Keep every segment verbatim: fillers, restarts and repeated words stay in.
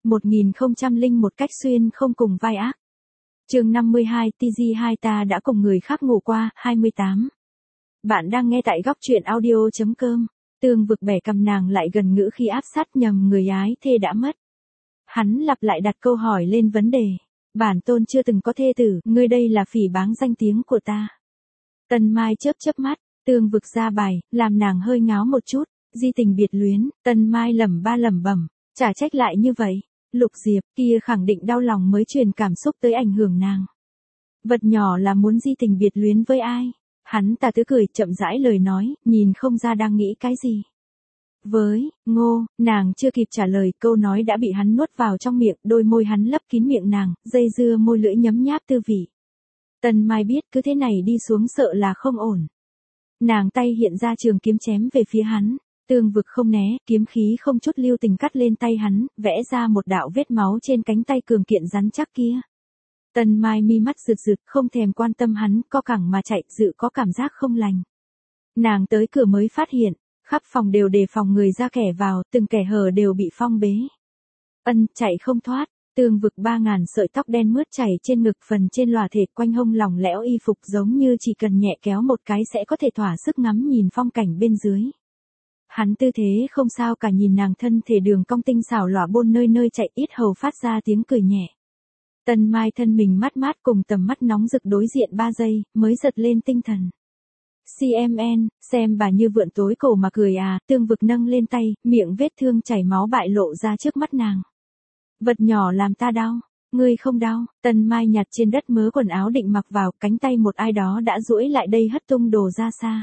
một nghìn không trăm lẻ một cách xuyên không cùng vai ác. Chương năm mươi hai, tê giê hai ta đã cùng người khác ngủ qua, hai mươi tám. Bạn đang nghe tại góc truyện audio chấm com. Tương Vực bẻ cầm nàng lại gần ngữ khi áp sát nhầm người ái thê đã mất. Hắn lặp lại đặt câu hỏi lên vấn đề. Bản tôn chưa từng có thê tử, ngươi đây là phỉ báng danh tiếng của ta. Tần Mai chớp chớp mắt, Tương Vực ra bài, làm nàng hơi ngáo một chút, di tình biệt luyến, Tần Mai lẩm ba lẩm bẩm, chả trách lại như vậy. Lục Diệp kia khẳng định đau lòng mới truyền cảm xúc tới ảnh hưởng nàng. Vật nhỏ là muốn di tình biệt luyến với ai? Hắn tà tứ cười chậm rãi lời nói, nhìn không ra đang nghĩ cái gì. Với, Ngô, nàng chưa kịp trả lời, câu nói đã bị hắn nuốt vào trong miệng, đôi môi hắn lấp kín miệng nàng, dây dưa môi lưỡi nhấm nháp tư vị. Tần Mai biết cứ thế này đi xuống sợ là không ổn. Nàng tay hiện ra trường kiếm chém về phía hắn. Tương Vực không né, kiếm khí không chút lưu tình cắt lên tay hắn, vẽ ra một đạo vết máu trên cánh tay cường kiện rắn chắc kia. Tần Mai mi mắt rực rực, không thèm quan tâm hắn, co cẳng mà chạy, dự có cảm giác không lành. Nàng tới cửa mới phát hiện, khắp phòng đều đề phòng người ra kẻ vào, từng kẻ hở đều bị phong bế. Ân, chạy không thoát. Tương Vực ba ngàn sợi tóc đen mướt chảy trên ngực, phần trên lòa thể quanh hông lỏng lẽo y phục giống như chỉ cần nhẹ kéo một cái sẽ có thể thỏa sức ngắm nhìn phong cảnh bên dưới. Hắn tư thế không sao cả, nhìn nàng thân thể đường cong tinh xảo lỏa bôn nơi nơi chạy, ít hầu phát ra tiếng cười nhẹ. Tần Mai thân mình mát mát cùng tầm mắt nóng rực đối diện ba giây, mới giật lên tinh thần. xê em en, xem bà như vượn tối cổ mà cười à, Tương Vực nâng lên tay, miệng vết thương chảy máu bại lộ ra trước mắt nàng. Vật nhỏ làm ta đau, ngươi không đau. Tần Mai nhặt trên đất mớ quần áo định mặc vào, cánh tay một ai đó đã duỗi lại đây hất tung đồ ra xa.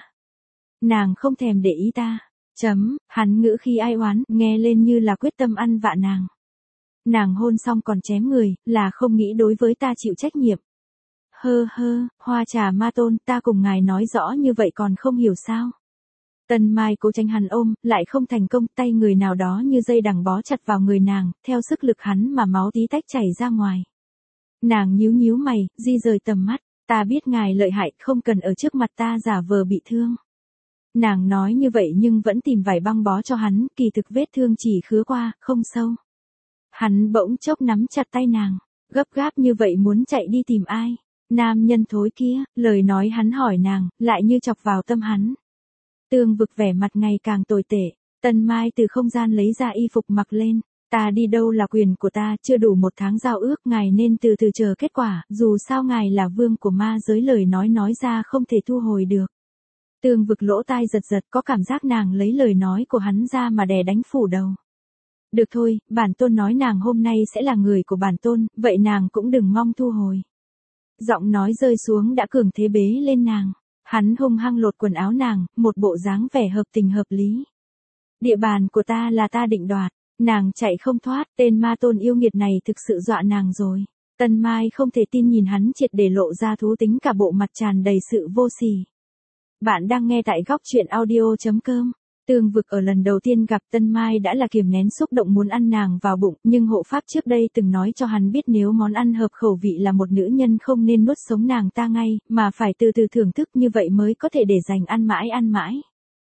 Nàng không thèm để ý ta. Chấm, hắn ngữ khi ai oán, nghe lên như là quyết tâm ăn vạ nàng. Nàng hôn xong còn chém người, là không nghĩ đối với ta chịu trách nhiệm. Hơ hơ, Hoa Trà Ma Tôn, ta cùng ngài nói rõ như vậy còn không hiểu sao. Tần Mai cố tránh hắn ôm, lại không thành công, tay người nào đó như dây đằng bó chặt vào người nàng, theo sức lực hắn mà máu tí tách chảy ra ngoài. Nàng nhíu nhíu mày, di rời tầm mắt, ta biết ngài lợi hại, không cần ở trước mặt ta giả vờ bị thương. Nàng nói như vậy nhưng vẫn tìm vải băng bó cho hắn, kỳ thực vết thương chỉ khứa qua, không sâu. Hắn bỗng chốc nắm chặt tay nàng, gấp gáp như vậy muốn chạy đi tìm ai? Nam nhân thối kia, lời nói hắn hỏi nàng, lại như chọc vào tâm hắn. Tương Vực vẻ mặt ngày càng tồi tệ, Tần Mai từ không gian lấy ra y phục mặc lên, ta đi đâu là quyền của ta, chưa đủ một tháng giao ước, ngài nên từ từ chờ kết quả, dù sao ngài là vương của ma giới, lời nói nói ra không thể thu hồi được. Tương Vực lỗ tai giật giật, có cảm giác nàng lấy lời nói của hắn ra mà đè đánh phủ đầu. Được thôi, bản tôn nói nàng hôm nay sẽ là người của bản tôn, vậy nàng cũng đừng mong thu hồi. Giọng nói rơi xuống đã cường thế bế lên nàng. Hắn hung hăng lột quần áo nàng, một bộ dáng vẻ hợp tình hợp lý. Địa bàn của ta là ta định đoạt, nàng chạy không thoát, tên ma tôn yêu nghiệt này thực sự dọa nàng rồi. Tần Mai không thể tin nhìn hắn triệt để lộ ra thú tính, cả bộ mặt tràn đầy sự vô sỉ. Bạn đang nghe tại góc truyện audio chấm com. Tương Vực ở lần đầu tiên gặp Tần Mai đã là kiềm nén xúc động muốn ăn nàng vào bụng, nhưng hộ pháp trước đây từng nói cho hắn biết nếu món ăn hợp khẩu vị là một nữ nhân không nên nuốt sống nàng ta ngay, mà phải từ từ thưởng thức, như vậy mới có thể để dành ăn mãi ăn mãi.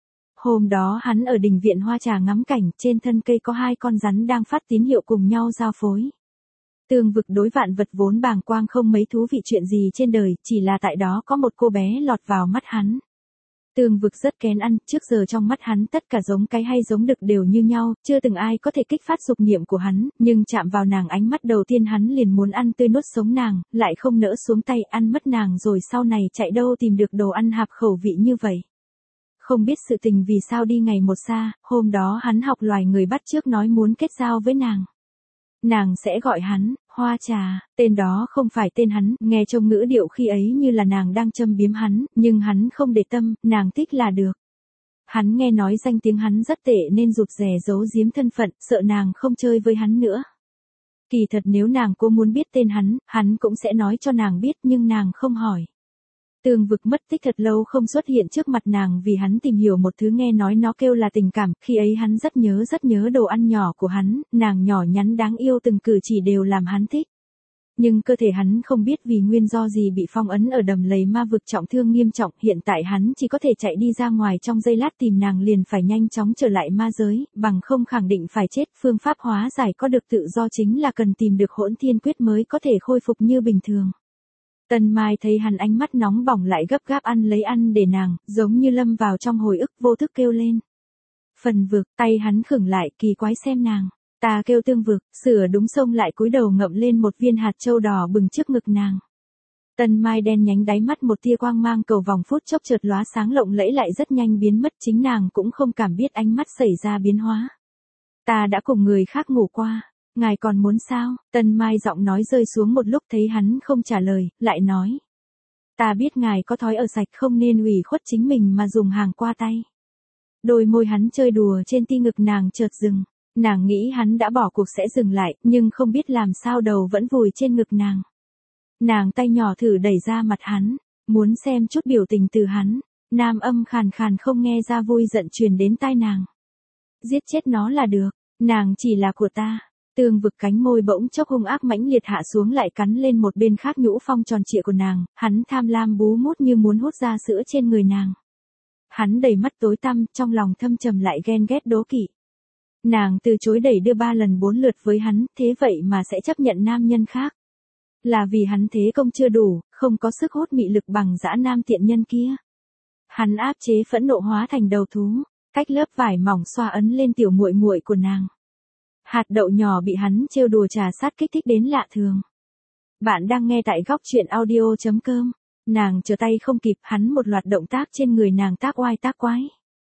Hôm đó hắn ở đình viện Hoa Trà ngắm cảnh, trên thân cây có hai con rắn đang phát tín hiệu cùng nhau giao phối. Tương Vực đối vạn vật vốn bàng quang không mấy thú vị chuyện gì trên đời, chỉ là tại đó có một cô bé lọt vào mắt hắn. Tương Vực rất kén ăn, trước giờ trong mắt hắn tất cả giống cái hay giống đực đều như nhau, chưa từng ai có thể kích phát dục niệm của hắn, nhưng chạm vào nàng ánh mắt đầu tiên hắn liền muốn ăn tươi nuốt sống nàng, lại không nỡ xuống tay ăn mất nàng rồi sau này chạy đâu tìm được đồ ăn hợp khẩu vị như vậy. Không biết sự tình vì sao đi ngày một xa, hôm đó hắn học loài người bắt chước nói muốn kết giao với nàng. Nàng sẽ gọi hắn, Hoa Trà, tên đó không phải tên hắn, nghe trông ngữ điệu khi ấy như là nàng đang châm biếm hắn, nhưng hắn không để tâm, nàng thích là được. Hắn nghe nói danh tiếng hắn rất tệ nên rụt rè giấu giếm thân phận, sợ nàng không chơi với hắn nữa. Kỳ thật nếu nàng cô muốn biết tên hắn, hắn cũng sẽ nói cho nàng biết, nhưng nàng không hỏi. Tương Vực mất tích thật lâu không xuất hiện trước mặt nàng vì hắn tìm hiểu một thứ nghe nói nó kêu là tình cảm, khi ấy hắn rất nhớ rất nhớ đồ ăn nhỏ của hắn, nàng nhỏ nhắn đáng yêu từng cử chỉ đều làm hắn thích. Nhưng cơ thể hắn không biết vì nguyên do gì bị phong ấn ở đầm lầy ma vực trọng thương nghiêm trọng, hiện tại hắn chỉ có thể chạy đi ra ngoài trong giây lát tìm nàng liền phải nhanh chóng trở lại ma giới, bằng không khẳng định phải chết. Phương pháp hóa giải có được tự do chính là cần tìm được hỗn thiên quyết mới có thể khôi phục như bình thường. Tần Mai thấy hắn ánh mắt nóng bỏng lại gấp gáp ăn lấy ăn để nàng, giống như lâm vào trong hồi ức vô thức kêu lên. Phần vực, tay hắn khửng lại kỳ quái xem nàng. Ta kêu tương vực, sửa đúng xông lại cúi đầu ngậm lên một viên hạt châu đỏ bừng trước ngực nàng. Tần Mai đen nhánh đáy mắt một tia quang mang cầu vòng phút chốc chợt lóa sáng lộng lẫy lại rất nhanh biến mất, chính nàng cũng không cảm biết ánh mắt xảy ra biến hóa. Ta đã cùng người khác ngủ qua, ngài còn muốn sao? Tần Mai giọng nói rơi xuống một lúc thấy hắn không trả lời, lại nói. Ta biết ngài có thói ở sạch không nên ủy khuất chính mình mà dùng hàng qua tay. Đôi môi hắn chơi đùa trên ti ngực nàng chợt dừng. Nàng nghĩ hắn đã bỏ cuộc sẽ dừng lại, nhưng không biết làm sao đầu vẫn vùi trên ngực nàng. Nàng tay nhỏ thử đẩy ra mặt hắn, muốn xem chút biểu tình từ hắn. Nam âm khàn khàn không nghe ra vui giận truyền đến tai nàng. Giết chết nó là được, nàng chỉ là của ta. Tương vực cánh môi bỗng chốc hung ác mãnh liệt hạ xuống lại cắn lên một bên khác nhũ phong tròn trịa của nàng, hắn tham lam bú mút như muốn hút ra sữa trên người nàng. Hắn đầy mắt tối tăm, trong lòng thâm trầm lại ghen ghét đố kỵ. Nàng từ chối đẩy đưa ba lần bốn lượt với hắn, thế vậy mà sẽ chấp nhận nam nhân khác. Là vì hắn thế công chưa đủ, không có sức hút mị lực bằng dã nam tiện nhân kia. Hắn áp chế phẫn nộ hóa thành đầu thú, cách lớp vải mỏng xoa ấn lên tiểu muội muội của nàng. Hạt đậu nhỏ bị hắn trêu đùa trà sát kích thích đến lạ thường. Bạn đang nghe tại góc truyện audio chấm com. Nàng chờ tay không kịp, hắn một loạt động tác trên người nàng tác oai tác quái.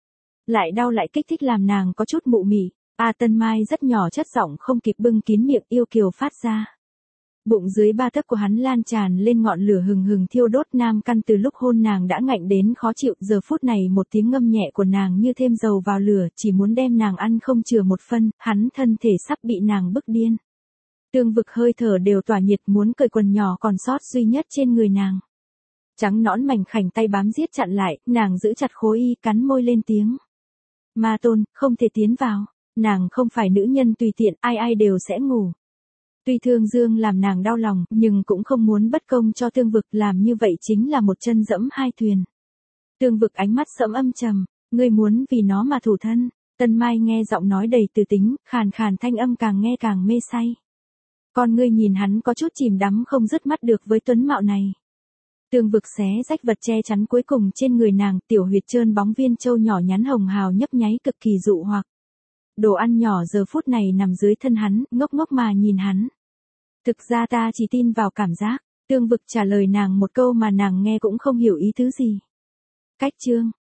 Lại đau lại kích thích làm nàng có chút mụ mị. A Tân Mai rất nhỏ chất giọng không kịp bưng kín miệng yêu kiều phát ra. Bụng dưới ba tấc của hắn lan tràn lên ngọn lửa hừng hừng thiêu đốt, nam căn từ lúc hôn nàng đã ngạnh đến khó chịu, giờ phút này một tiếng ngâm nhẹ của nàng như thêm dầu vào lửa, chỉ muốn đem nàng ăn không chừa một phân, hắn thân thể sắp bị nàng bức điên. Tương vực hơi thở đều tỏa nhiệt muốn cởi quần nhỏ còn sót duy nhất trên người nàng. Trắng nõn mảnh khảnh tay bám giết chặn lại, nàng giữ chặt khối y cắn môi lên tiếng. Ma tôn, không thể tiến vào. Nàng không phải nữ nhân tùy tiện, ai ai đều sẽ ngủ. Tuy Thương Dương làm nàng đau lòng, nhưng cũng không muốn bất công cho Tương vực, làm như vậy chính là một chân dẫm hai thuyền. Tương vực ánh mắt sẫm âm trầm, ngươi muốn vì nó mà thủ thân. Tân Mai nghe giọng nói đầy từ tính, khàn khàn thanh âm càng nghe càng mê say. Con ngươi nhìn hắn có chút chìm đắm không dứt mắt được với tuấn mạo này. Tương vực xé rách vật che chắn cuối cùng trên người nàng, tiểu huyệt trơn bóng viên châu nhỏ nhắn hồng hào nhấp nháy cực kỳ dụ hoặc. Đồ ăn nhỏ giờ phút này nằm dưới thân hắn, ngốc ngốc mà nhìn hắn. Thực ra ta chỉ tin vào cảm giác. Tương vực trả lời nàng một câu mà nàng nghe cũng không hiểu ý tứ gì. Cách chương,